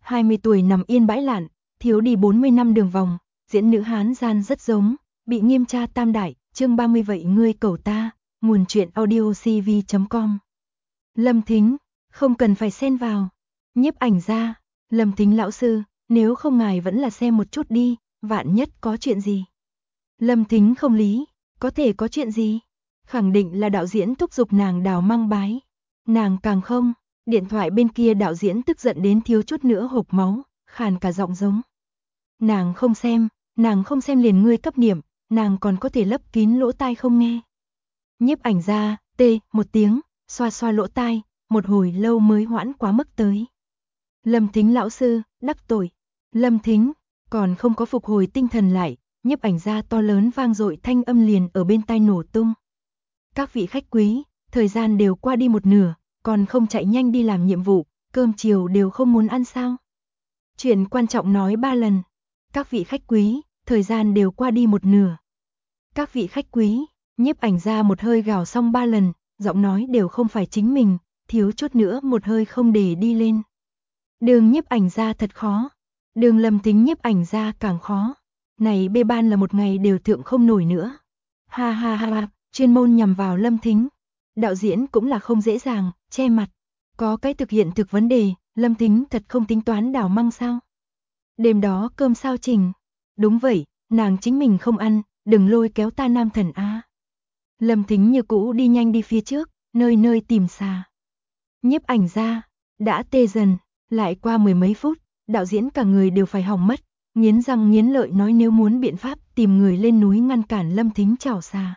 20 tuổi nằm yên bãi lạn, thiếu đi 40 năm đường vòng, diễn nữ Hán gian rất giống, bị nghiêm tra tam đại, chương 30 vậy ngươi cầu ta, nguồn truyện audio cv.com. Lâm Thính, không cần phải xen vào. Nhiếp ảnh gia, Lâm Thính lão sư, nếu không ngài vẫn là xem một chút đi, vạn nhất có chuyện gì. Lâm Thính không lý, có thể có chuyện gì? Khẳng định là đạo diễn thúc giục nàng đào mang bái. Nàng càng không, điện thoại bên kia đạo diễn tức giận đến thiếu chút nữa hộc máu, khàn cả giọng giống. Nàng không xem liền ngươi cấp điểm, nàng còn có thể lấp kín lỗ tai không nghe. Nhiếp ảnh gia, một tiếng, xoa xoa lỗ tai, một hồi lâu mới hoãn quá mức tới. Lâm Thính lão sư, đắc tội. Lâm Thính, còn không có phục hồi tinh thần lại, nhiếp ảnh gia to lớn vang dội thanh âm liền ở bên tai nổ tung. Các vị khách quý, thời gian đều qua đi một nửa, còn không chạy nhanh đi làm nhiệm vụ, cơm chiều đều không muốn ăn sao? Chuyện quan trọng nói 3 lần. Các vị khách quý, thời gian đều qua đi một nửa. Các vị khách quý, nhiếp ảnh gia một hơi gào xong 3 lần, giọng nói đều không phải chính mình, thiếu chút nữa một hơi không để đi lên. Đường nhiếp ảnh gia thật khó, đường Lâm Thính nhiếp ảnh gia càng khó. Này bê ban là một ngày đều thượng không nổi nữa. Ha ha ha, chuyên môn nhằm vào Lâm Thính. Đạo diễn cũng là không dễ dàng, che mặt. Có cái thực hiện thực vấn đề, Lâm Thính thật không tính toán đào măng sao? Đêm đó cơm sao trình? Đúng vậy, nàng chính mình không ăn, đừng lôi kéo ta nam thần a. Lâm Thính như cũ đi nhanh đi phía trước, nơi nơi tìm xà. Nhiếp ảnh gia, đã tê dần, lại qua mười mấy phút, đạo diễn cả người đều phải hỏng mất, nghiến răng nghiến lợi nói nếu muốn biện pháp tìm người lên núi ngăn cản Lâm Thính chảo xà.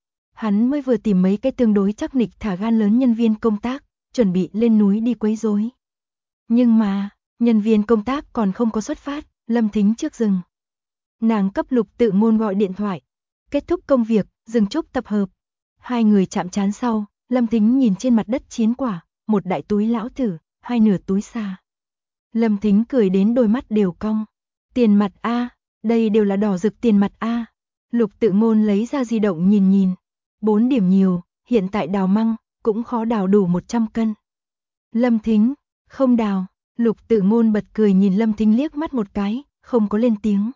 Hắn mới vừa tìm mấy cái tương đối chắc nịch thả gan lớn nhân viên công tác, chuẩn bị lên núi đi quấy rối. Nhưng mà, nhân viên công tác còn không có xuất phát, Lâm Thính trước dừng. Nàng cấp Lục Tự Ngôn gọi điện thoại. Kết thúc công việc, dừng chút tập hợp. Hai người chạm trán sau, Lâm Thính nhìn trên mặt đất chiến quả, một đại túi lão tử, hai nửa túi xà. Lâm Thính cười đến đôi mắt đều cong. Tiền mặt a, đây đều là đỏ rực tiền mặt a. Lục Tự Ngôn lấy ra di động nhìn nhìn. 4 điểm nhiều, hiện tại đào măng, cũng khó đào đủ 100 cân. Lâm Thính, không đào. Lục Tự Ngôn bật cười nhìn Lâm Thính liếc mắt một cái, không có lên tiếng.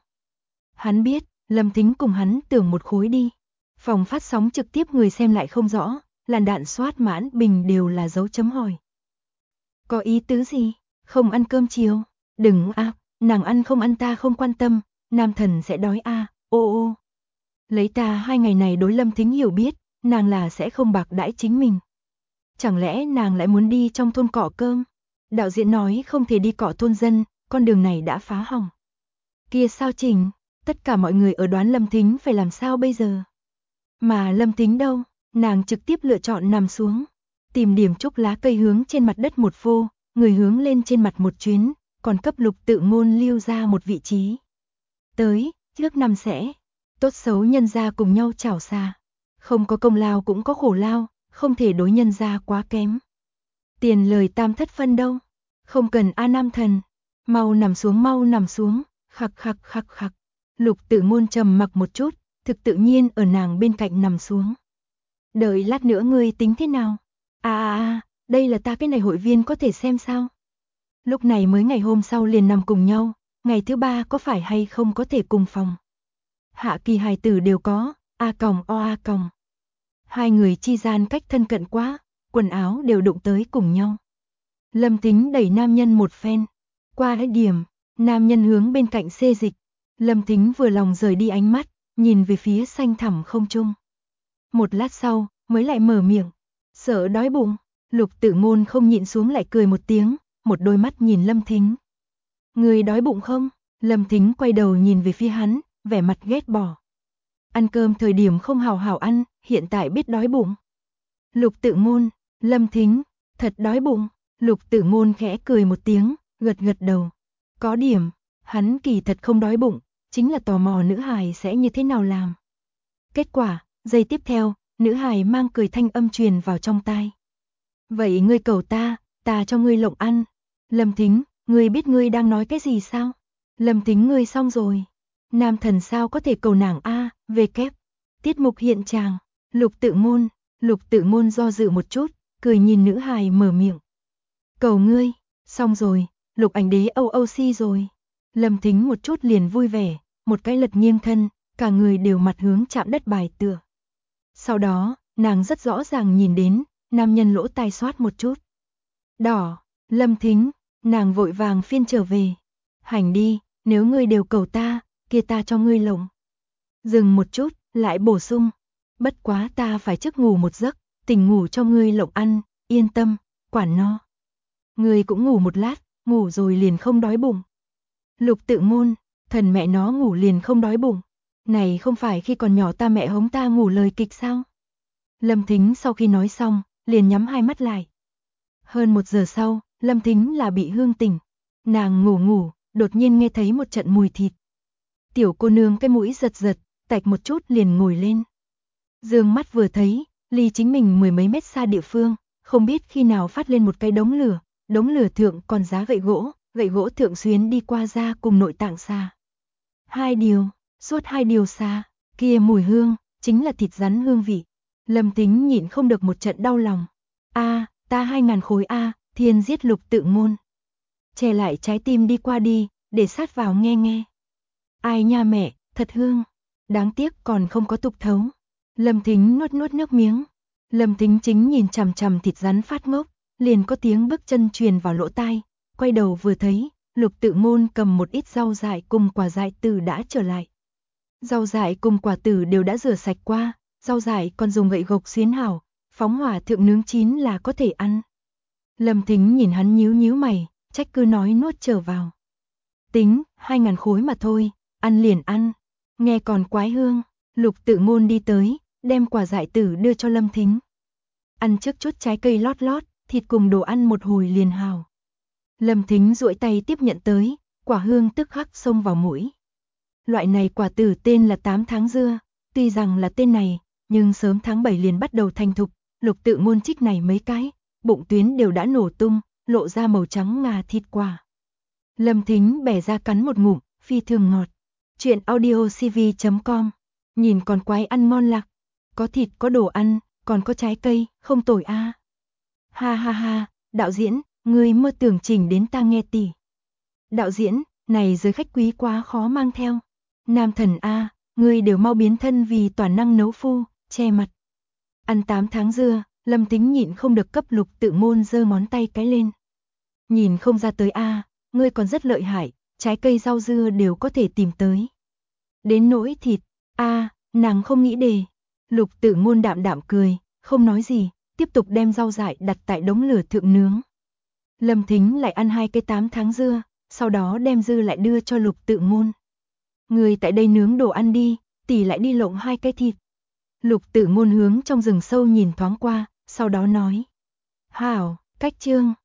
Hắn biết, Lâm Thính cùng hắn tưởng một khối đi. Phòng phát sóng trực tiếp người xem lại không rõ, làn đạn soát mãn bình đều là dấu chấm hỏi. Có ý tứ gì? Không ăn cơm chiều? Đừng a, nàng ăn không ăn ta không quan tâm, nam thần sẽ đói a, ô. Lấy ta 2 ngày này đối Lâm Thính hiểu biết, nàng là sẽ không bạc đãi chính mình. Chẳng lẽ nàng lại muốn đi trong thôn cọ cơm? Đạo diễn nói không thể đi cọ thôn dân, con đường này đã phá hỏng. Kia sao chỉnh? Tất cả mọi người ở đoán Lâm Thính phải làm sao bây giờ? Mà Lâm Thính đâu? Nàng trực tiếp lựa chọn nằm xuống, tìm điểm trúc lá cây hướng trên mặt đất một phô, người hướng lên trên mặt một chuyến, còn cấp Lục Tự Ngôn lưu ra một vị trí. Tới, trước năm sẽ, tốt xấu nhân gia cùng nhau chảo xà. Không có công lao cũng có khổ lao, không thể đối nhân gia quá kém. Tiền lời tam thất phân đâu? Không cần a nam thần. Mau nằm xuống, khặc khặc khặc khặc. Lục Tự Ngôn trầm mặc một chút, thực tự nhiên ở nàng bên cạnh nằm xuống. Đợi lát nữa ngươi tính thế nào? Đây là ta cái này hội viên có thể xem sao? Lúc này mới ngày hôm sau liền nằm cùng nhau, ngày thứ 3 có phải hay không có thể cùng phòng? Hạ kỳ hài tử đều có, A còng. Hai người chi gian cách thân cận quá, quần áo đều đụng tới cùng nhau. Lâm Thính đẩy nam nhân một phen, qua cái điểm, nam nhân hướng bên cạnh xê dịch. Lâm Thính vừa lòng rời đi ánh mắt, nhìn về phía xanh thẳm không trung. Một lát sau, mới lại mở miệng, sợ đói bụng. Lục Tự Ngôn không nhịn xuống lại cười một tiếng, một đôi mắt nhìn Lâm Thính. Người đói bụng không? Lâm Thính quay đầu nhìn về phía hắn, vẻ mặt ghét bỏ. Ăn cơm thời điểm không hào hào ăn, hiện tại biết đói bụng. Lục Tự Ngôn, Lâm Thính, thật đói bụng. Lục Tự Ngôn khẽ cười một tiếng, gật gật đầu. Có điểm, hắn kỳ thật không đói bụng, chính là tò mò nữ hài sẽ như thế nào làm. Kết quả, giây tiếp theo, nữ hài mang cười thanh âm truyền vào trong tai. Vậy ngươi cầu ta cho ngươi lộng ăn. Lâm Thính, ngươi biết ngươi đang nói cái gì sao? Lâm Thính ngươi xong rồi. Nam thần sao có thể cầu nàng a, về kép. Tiết mục hiện tràng, Lục Tự Ngôn do dự một chút, cười nhìn nữ hài mở miệng. Cầu ngươi, xong rồi, Lục Ảnh Đế OOC rồi. Lâm Thính một chút liền vui vẻ, một cái lật nghiêng thân, cả người đều mặt hướng chạm đất bài tựa. Sau đó, nàng rất rõ ràng nhìn đến, nam nhân lỗ tai xoát một chút. Đỏ, Lâm Thính, nàng vội vàng phiên trở về. Hành đi, nếu ngươi đều cầu ta, kia ta cho ngươi lộng. Dừng một chút, lại bổ sung. Bất quá ta phải trước ngủ một giấc, tỉnh ngủ cho ngươi lộng ăn, yên tâm, quản no. Ngươi cũng ngủ một lát, ngủ rồi liền không đói bụng. Lục Tự Ngôn, thần mẹ nó ngủ liền không đói bụng. Này không phải khi còn nhỏ ta mẹ hống ta ngủ lời kịch sao? Lâm Thính sau khi nói xong, liền nhắm hai mắt lại. Hơn 1 giờ sau, Lâm Thính là bị hương tỉnh. Nàng ngủ, đột nhiên nghe thấy một trận mùi thịt. Tiểu cô nương cái mũi giật giật, tạch một chút liền ngồi lên. Dương mắt vừa thấy, ly chính mình 10 mấy mét xa địa phương, không biết khi nào phát lên một cái đống lửa thượng còn giá gậy gỗ thượng xuyến đi qua da cùng nội tạng xà. Suốt 2 điều xà, kia mùi hương, chính là thịt rắn hương vị. Lâm Thính nhịn không được một trận đau lòng. Ta 2000 khối thiên giết Lục Tự Ngôn. Che lại trái tim đi qua đi, để sát vào nghe. Ai nha mẹ, thật hương. Đáng tiếc còn không có tục thấu. Lâm Thính nuốt nước miếng. Lâm Thính chính nhìn chằm chằm thịt rắn phát ngốc, liền có tiếng bước chân truyền vào lỗ tai, quay đầu vừa thấy, Lục Tự Ngôn cầm một ít rau dại cùng quả dại tử đã trở lại. Rau dại cùng quả tử đều đã rửa sạch qua, rau dại còn dùng gậy gộc xuyến hảo, phóng hỏa thượng nướng chín là có thể ăn. Lâm Thính nhìn hắn nhíu mày, trách cứ nói nuốt trở vào. Tính, 2000 khối mà thôi, ăn liền ăn. Nghe còn quái hương, Lục Tự Ngôn đi tới, đem quả dại tử đưa cho Lâm Thính. Ăn trước chút trái cây lót, thịt cùng đồ ăn một hồi liền hào. Lâm Thính duỗi tay tiếp nhận tới, quả hương tức khắc xông vào mũi. Loại này quả tử tên là 8 tháng dưa, tuy rằng là tên này, nhưng sớm tháng 7 liền bắt đầu thành thục, Lục Tự Ngôn trích này mấy cái, bụng tuyến đều đã nổ tung, lộ ra màu trắng ngà thịt quả. Lâm Thính bẻ ra cắn một ngụm, phi thường ngọt. Chuyện audiocv.com, nhìn còn quái ăn ngon lặc, có thịt có đồ ăn, còn có trái cây, không tồi a. Ha, đạo diễn, ngươi mơ tưởng chỉnh đến ta nghe tỉ. Đạo diễn, này giới khách quý quá khó mang theo. Nam thần a, ngươi đều mau biến thân vì toàn năng nấu phu, che mặt. Ăn 8 tháng dưa, Lâm Thính nhịn không được cấp Lục Tự Ngôn giơ ngón tay cái lên. Nhìn không ra tới ngươi còn rất lợi hại, trái cây rau dưa đều có thể tìm tới. Đến nỗi thịt, nàng không nghĩ đề. Lục Tự Ngôn đạm cười, không nói gì, tiếp tục đem rau dại đặt tại đống lửa thượng nướng. Lâm Thính lại ăn 2 cái 8 tháng dưa, sau đó đem dư lại đưa cho Lục Tự Ngôn. Người tại đây nướng đồ ăn đi, tỷ lại đi lộng 2 cái thịt. Lục Tự Ngôn hướng trong rừng sâu nhìn thoáng qua, sau đó nói. Hảo, cách chương.